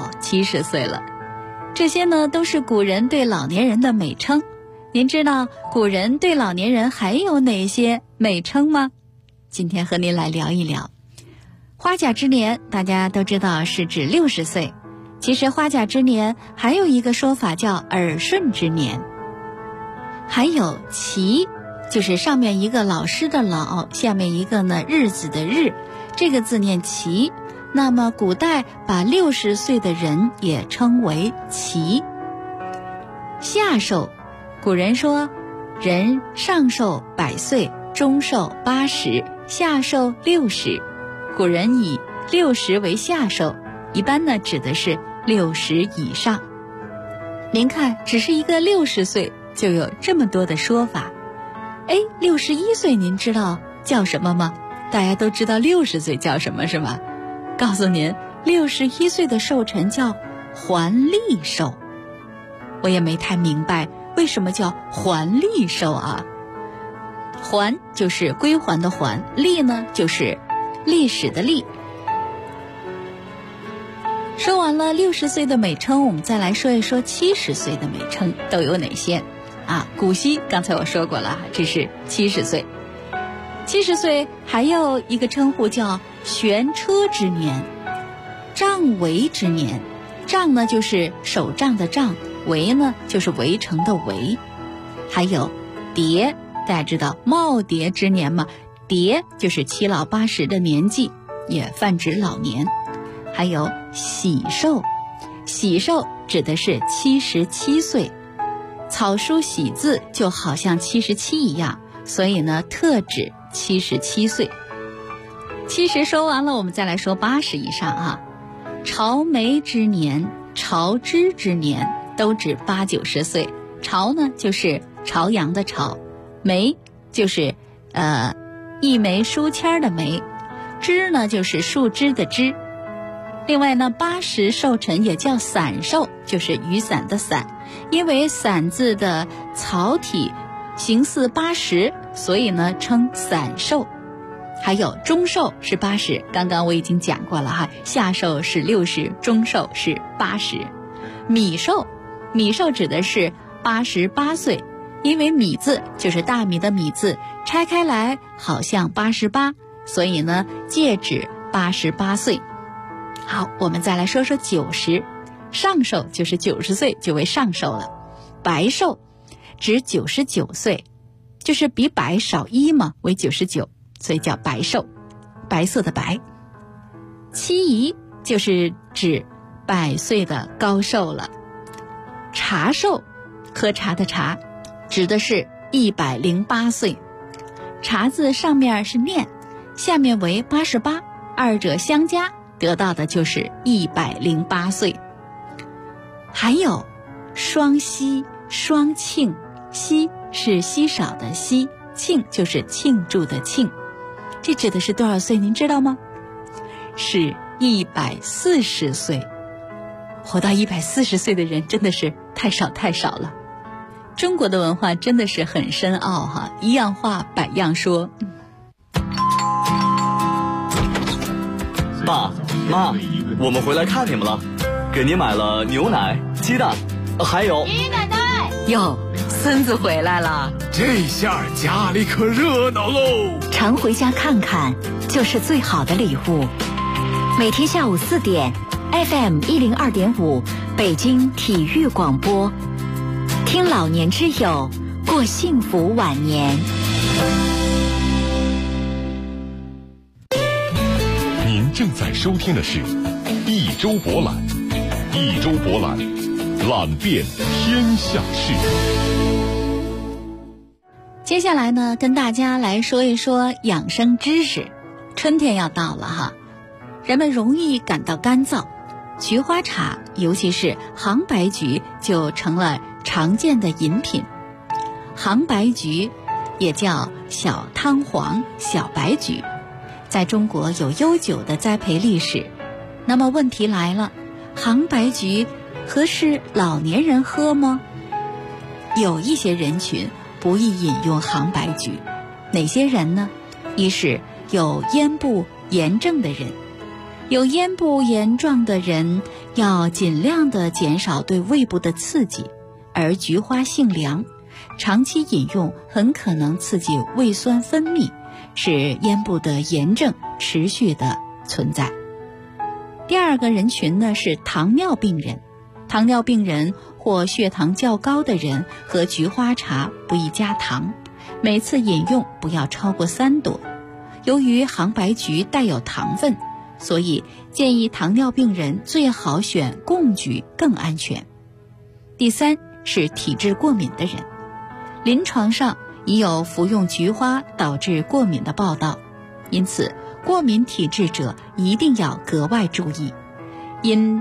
，70岁了。这些呢都是古人对老年人的美称。您知道古人对老年人还有哪些美称吗？今天和您来聊一聊。花甲之年大家都知道是指60岁，其实花甲之年还有一个说法叫耳顺之年。还有耆，就是上面一个老师的老，下面一个呢日子的日，这个字念耆。那么古代把60岁的人也称为耆。下寿，古人说人上寿100岁，中寿80，下寿60。古人以60为下寿，一般呢指的是60以上。 您看，只是一个60岁就有这么多的说法。61岁您知道叫什么吗？大家都知道60岁叫什么是吗？告诉您，61岁的寿辰叫还历寿。我也没太明白为什么叫还历寿啊。还就是归还的还，历呢就是历史的历。说完了60岁的美称，我们再来说一说70岁的美称都有哪些啊？古稀刚才我说过了，这是70岁。70岁还有一个称呼叫悬车之年、杖围之年。杖呢就是手杖的杖，围呢就是围城的围。还有蝶，大家知道耄耋之年嘛，蝶就是七老八十的年纪，也泛指老年。还有喜寿，喜寿指的是77岁，草书喜字就好像77一样，所以呢特指77岁。70说完了，我们再来说80以上啊。朝梅之年、朝枝之年都指80、90岁。朝呢就是朝阳的朝，梅就是一枚书签的梅，枝呢就是树枝的枝。另外呢，80寿辰也叫伞寿，就是雨伞的伞，因为伞字的草体形似80，所以呢称伞寿。还有中寿是80，刚刚我已经讲过了哈，下寿是60，中寿是80。米寿，米寿指的是88岁，因为米字就是大米的米字，拆开来好像88，所以呢借指88岁。好，我们再来说说90。上寿就是90岁就为上寿了。白寿指99岁，就是比100少1嘛，为99，所以叫白寿，白色的白。七姨就是指100岁的高寿了。茶寿，喝茶的茶，指的是108岁。茶字上面是念，下面为88，二者相加得到的就是108岁。还有双溪、双庆，溪是稀少的稀，庆就是庆祝的庆，这指的是多少岁您知道吗？是140岁。活到140岁的人真的是太少太少了。中国的文化真的是很深奥哈，一样话百样说。 爸妈，我们回来看你们了，给您买了牛奶、鸡蛋，还有爷爷奶奶哟，孙子回来了， 这下家里可热闹喽！ 常回家看看就是最好的礼物。每天下午4点 FM 102.5北京体育广播，听老年之友，过幸福晚年。 您正在收听的是一周博览，一周博览，览遍天下事。 接下来呢，跟大家来说一说养生知识。春天要到了哈，人们容易感到干燥，菊花茶，尤其是杭白菊就成了常见的饮品。杭白菊也叫小汤黄、小白菊，在中国有悠久的栽培历史。那么问题来了，杭白菊合适老年人喝吗？有一些人群不宜饮用杭白菊。哪些人呢？一是有咽部炎症的人，有咽部炎状的人要尽量的减少对胃部的刺激，而菊花性凉，长期饮用很可能刺激胃酸分泌，使咽部的炎症持续的存在。第二个人群呢是糖尿病人，糖尿病人或血糖较高的人喝菊花茶不宜加糖，每次饮用不要超过3朵。由于杭白菊带有糖分，所以建议糖尿病人最好选贡菊更安全。第三是体质过敏的人，临床上已有服用菊花导致过敏的报道，因此过敏体质者一定要格外注意。因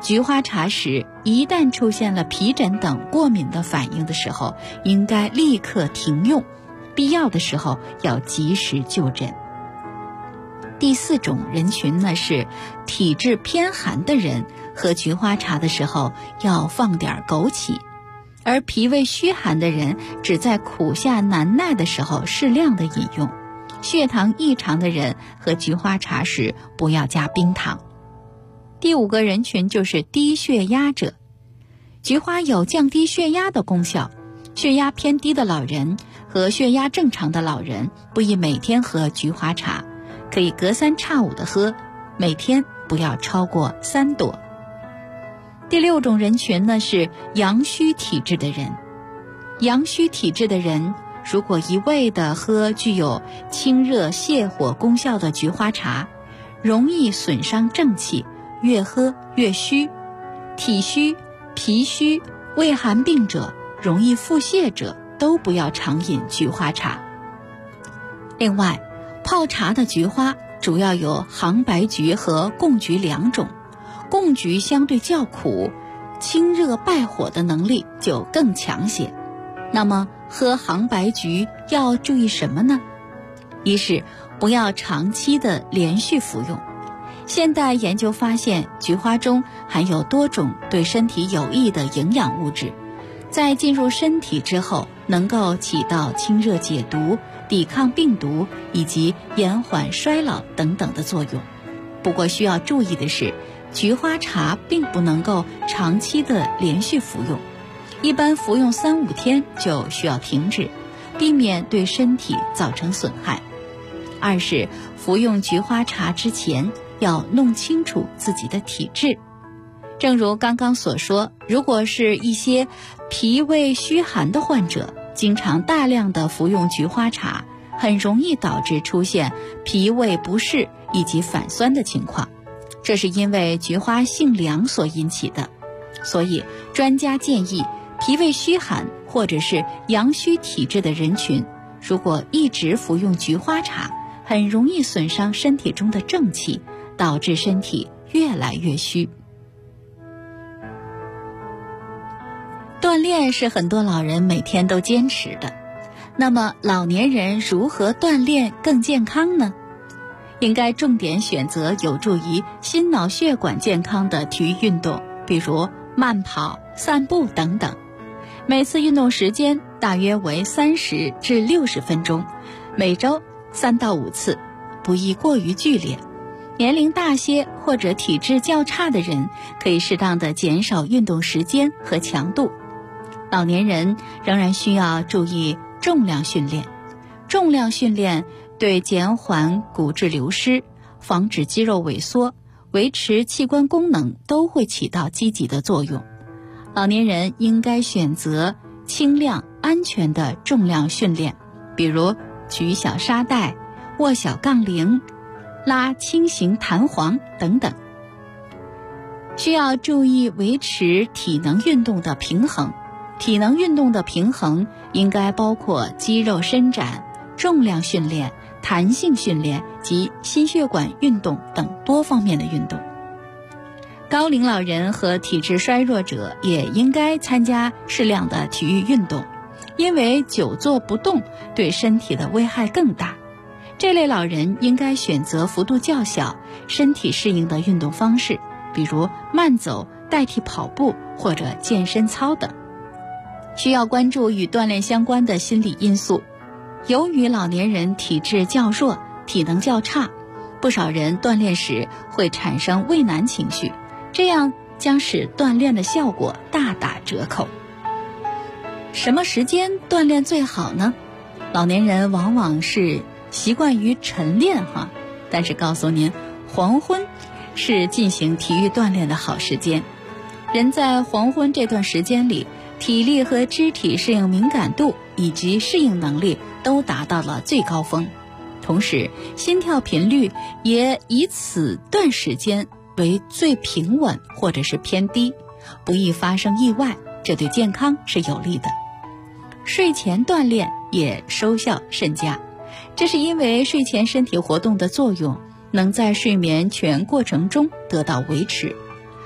菊花茶时一旦出现了皮疹等过敏的反应的时候，应该立刻停用，必要的时候要及时就诊。第4种人群呢是体质偏寒的人，喝菊花茶的时候要放点枸杞，而脾胃虚寒的人只在苦下难耐的时候适量的饮用。血糖异常的人喝菊花茶时不要加冰糖。第5个人群就是低血压者，菊花有降低血压的功效，血压偏低的老人和血压正常的老人不宜每天喝菊花茶，可以隔3差5的喝，每天不要超过3朵。第6种人群呢是阳虚体质的人，阳虚体质的人如果一味的喝具有清热泻火功效的菊花茶，容易损伤正气，越喝越虚。体虚、脾虚、胃寒病者、容易腹泻者都不要常饮菊花茶。另外，泡茶的菊花主要有杭白菊和贡菊2种，贡菊相对较苦，清热败火的能力就更强些。那么喝杭白菊要注意什么呢？一是不要长期的连续服用。现代研究发现，菊花中含有多种对身体有益的营养物质，在进入身体之后能够起到清热解毒、抵抗病毒以及延缓衰老等等的作用。不过需要注意的是，菊花茶并不能够长期的连续服用，一般服用3-5天就需要停止，避免对身体造成损害。二是服用菊花茶之前要弄清楚自己的体质。正如刚刚所说，如果是一些脾胃虚寒的患者，经常大量的服用菊花茶，很容易导致出现脾胃不适以及反酸的情况，这是因为菊花性凉所引起的。所以专家建议，脾胃虚寒或者是阳虚体质的人群，如果一直服用菊花茶，很容易损伤身体中的正气，导致身体越来越虚。锻炼是很多老人每天都坚持的，那么老年人如何锻炼更健康呢？应该重点选择有助于心脑血管健康的体育运动，比如慢跑、散步等等。每次运动时间大约为30至60分钟，每周3到5次，不宜过于剧烈。年龄大些或者体质较差的人，可以适当的减少运动时间和强度。老年人仍然需要注意重量训练。重量训练对减缓骨质流失、防止肌肉萎缩、维持器官功能都会起到积极的作用。老年人应该选择轻量、安全的重量训练，比如举小沙袋、握小杠铃、拉轻型弹簧等等。需要注意维持体能运动的平衡。体能运动的平衡应该包括肌肉伸展、重量训练、弹性训练及心血管运动等多方面的运动。高龄老人和体质衰弱者也应该参加适量的体育运动，因为久坐不动对身体的危害更大。这类老人应该选择幅度较小、身体适应的运动方式，比如慢走代替跑步或者健身操等。需要关注与锻炼相关的心理因素。由于老年人体质较弱、体能较差，不少人锻炼时会产生畏难情绪，这样将使锻炼的效果大打折扣。什么时间锻炼最好呢？老年人往往是习惯于晨练但是告诉您，黄昏是进行体育锻炼的好时间。人在黄昏这段时间里，体力和肢体适应敏感度以及适应能力都达到了最高峰，同时心跳频率也以此段时间为最平稳或者是偏低，不易发生意外，这对健康是有利的。睡前锻炼也收效甚佳，这是因为睡前身体活动的作用能在睡眠全过程中得到维持。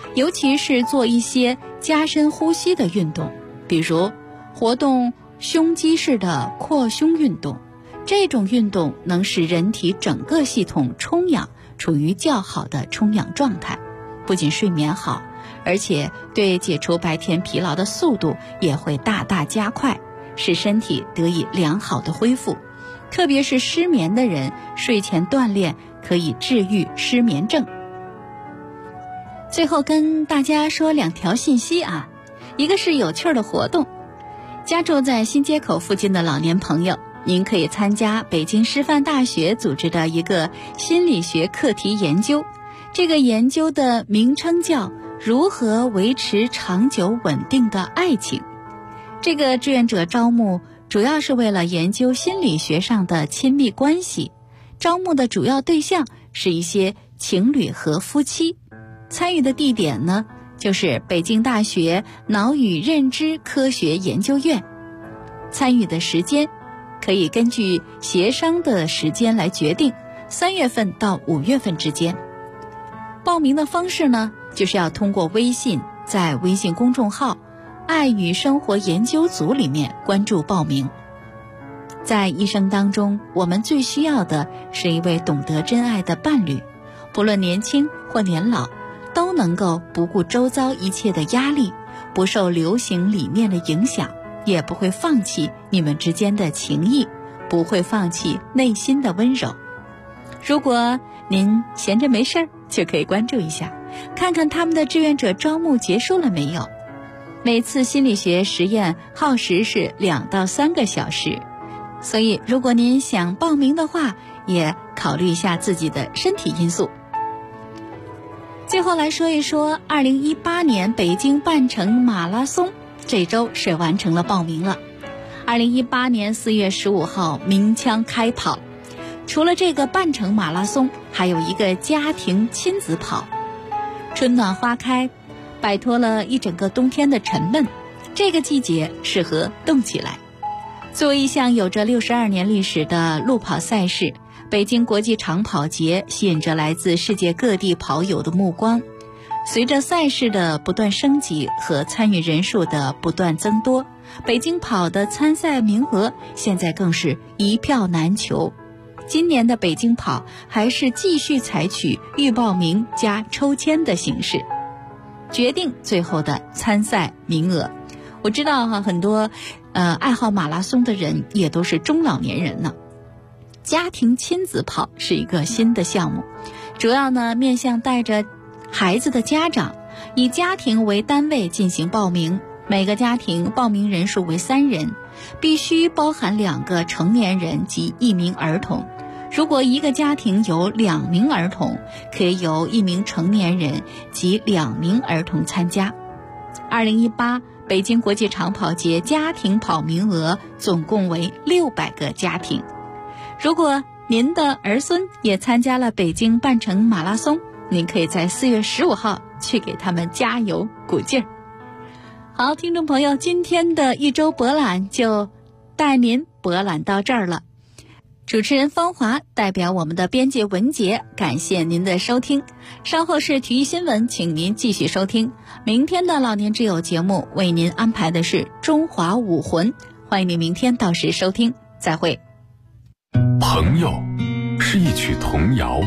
尤其是做一些加深呼吸的运动，比如活动胸肌式的扩胸运动。这种运动能使人体整个系统充氧，处于较好的充氧状态，不仅睡眠好，而且对解除白天疲劳的速度也会大大加快，使身体得以良好的恢复。特别是失眠的人，睡前锻炼可以治愈失眠症。最后跟大家说2条信息啊，一个是有趣的活动，家住在新街口附近的老年朋友，您可以参加北京师范大学组织的一个心理学课题研究。这个研究的名称叫如何维持长久稳定的爱情。这个志愿者招募主要是为了研究心理学上的亲密关系，招募的主要对象是一些情侣和夫妻。参与的地点呢，就是北京大学脑与认知科学研究院。参与的时间可以根据协商的时间来决定，3月份到5月份之间。报名的方式呢，就是要通过微信，在微信公众号爱与生活研究组里面关注报名。在一生当中，我们最需要的是一位懂得真爱的伴侣，不论年轻或年老，都能够不顾周遭一切的压力，不受流行理念的影响，也不会放弃你们之间的情谊，不会放弃内心的温柔。如果您闲着没事儿，就可以关注一下，看看他们的志愿者招募结束了没有。每次心理学实验耗时是2到3个小时，所以如果您想报名的话，也考虑一下自己的身体因素。最后来说一说2018年北京半程马拉松，这周是完成了报名了。2018年4月15号鸣枪开跑。除了这个半程马拉松，还有一个家庭亲子跑。春暖花开，摆脱了一整个冬天的沉闷，这个季节适合动起来。作为一项有着62年历史的路跑赛事，北京国际长跑节吸引着来自世界各地跑友的目光。随着赛事的不断升级和参与人数的不断增多，北京跑的参赛名额现在更是一票难求。今年的北京跑还是继续采取预报名加抽签的形式，决定最后的参赛名额。我知道很多爱好马拉松的人也都是中老年人呢。家庭亲子跑是一个新的项目，主要呢面向带着孩子的家长，以家庭为单位进行报名，每个家庭报名人数为3人，必须包含2个成年人及1名儿童。如果一个家庭有2名儿童，可以由1名成年人及2名儿童参加。2018北京国际长跑节家庭跑名额总共为600个家庭。如果您的儿孙也参加了北京半程马拉松，您可以在4月15号去给他们加油鼓劲儿。好，听众朋友，今天的一周博览就带您博览到这儿了。主持人方华代表我们的编辑文杰，感谢您的收听。稍后是体育新闻，请您继续收听。明天的老年之友节目为您安排的是中华武魂，欢迎您明天到时收听，再会。 朋友是一曲童谣，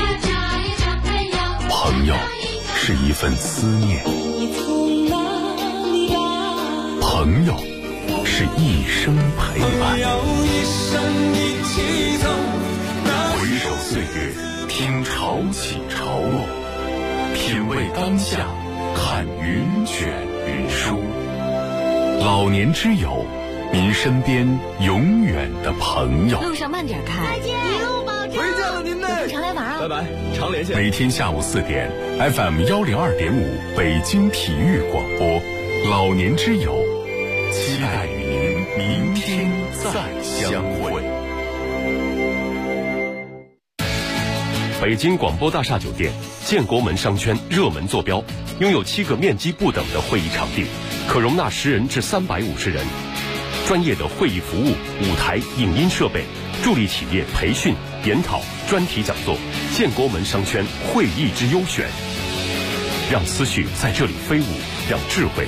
朋友是一份思念，朋友是一生陪伴。回首岁月，听潮起潮落，品味当下，看云卷云舒。老年之友，您身边永远的朋友。 路上慢点开， 再见，一路保重。 回见了您呢， 常来玩啊！ 拜拜，常联系。 每天下午4点 ，FM 102.5北京体育广播，老年之友，期待与您明天再相会。 北京广播大厦酒店建国门商圈热门坐标，拥有7个面积不等的会议场地，可容纳10人至350人。专业的会议服务、舞台、影音设备，助力企业培训、研讨、专题讲座。建国门商圈会议之优选。 让思绪在这里飞舞，让智慧